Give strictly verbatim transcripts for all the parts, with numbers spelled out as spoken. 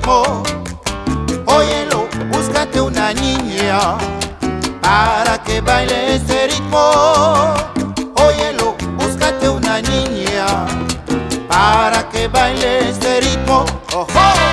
ritmo. Óyelo, búscate una niña para que baile este ritmo. Óyelo, búscate una niña para que baile este ritmo. ¡Ojo!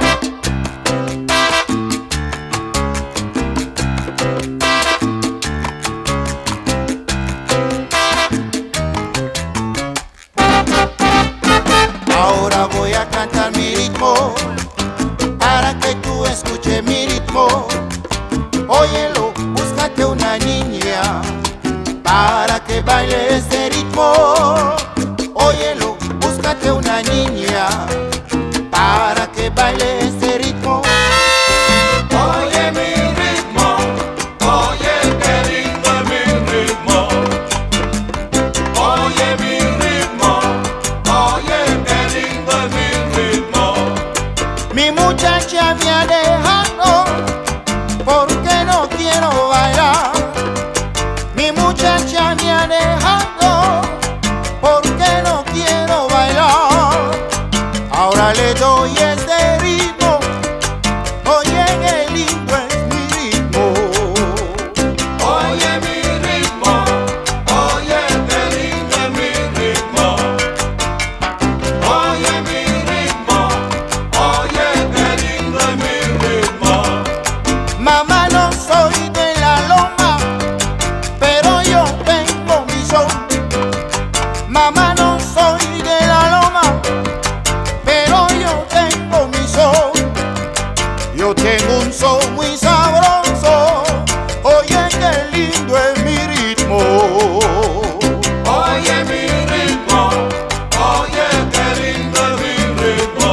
Ahora voy a cantar mi ritmo para que tú escuches mi ritmo. Óyelo, búscate una niña para que baile este ritmo. Óyelo, búscate una niña para que baile este ritmo. Oye mi ritmo, oye qué lindo es mi ritmo. Oye mi ritmo, oye qué lindo es mi ritmo. Mi muchacha me ha dejado porque no quiero bailar. Mi muchacha me ha dejado porque no quiero bailar. Ahora le doy este ritmo. Oye, qué lindo es mi ritmo. Oye mi ritmo, oye qué lindo es mi ritmo. Oye mi ritmo, oye qué lindo es mi ritmo. Mamá, no soy de la loma, pero yo tengo mi son. Mamá, no soy de la loma, pero yo tengo mi son. Yo tengo un son muy sabroso. Oye, qué lindo es mi ritmo. Oye mi ritmo, oye qué lindo es mi ritmo.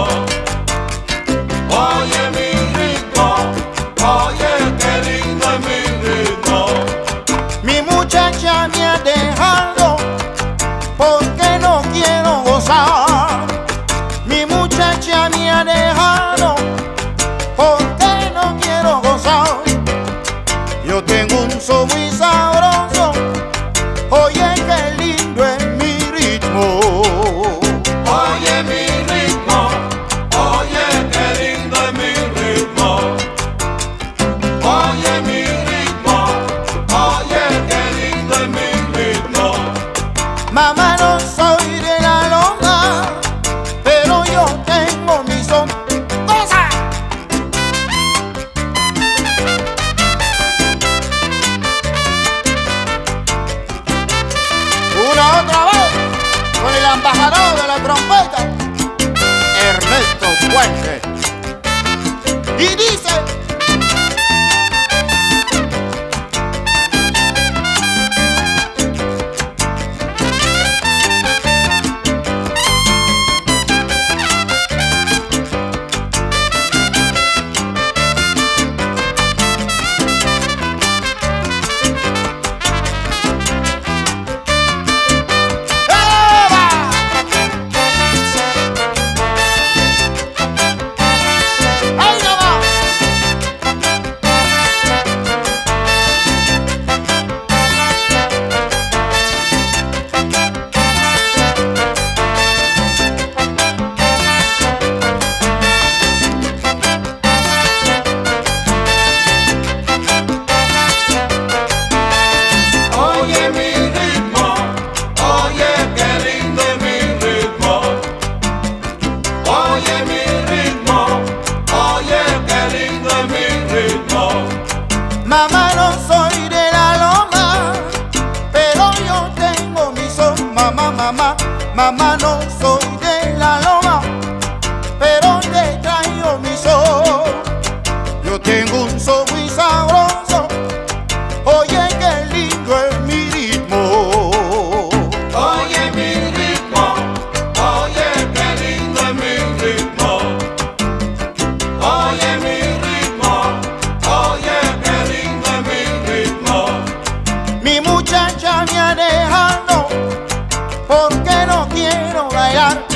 Oye mi ritmo, oye qué lindo es mi ritmo. Mi muchacha me ha dejado porque no quiero gozar. Mi muchacha me ha dejado porque no quiero gozar. Yo tengo un son muy sabroso. Oye, qué lindo es mi ritmo. Oye mi ritmo, oye qué lindo es mi ritmo. Oye mi ritmo, oye qué lindo es mi ritmo. Mamá, no soy de la loma, pero yo tengo mi son. ¡Goza! Una otra vez con el embajador de la trompeta, Ernesto Fuentes. Y dice: Oye mi ritmo, oye qué lindo es mi ritmo. Oye mi ritmo, oye qué lindo es mi ritmo. mamá, no soy de la loma, pero yo tengo mi son. Mamá, mamá, mamá, no soy de la loma, pero te traigo mi son. Yo tengo un son muy sabroso. Oye, qué lindo es mi ritmo. Oye mi ritmo, oye qué lindo es mi ritmo. Oye mi ritmo, oye qué lindo es mi ritmo. Mi muchacha me ha dejado porque no quiero bailar.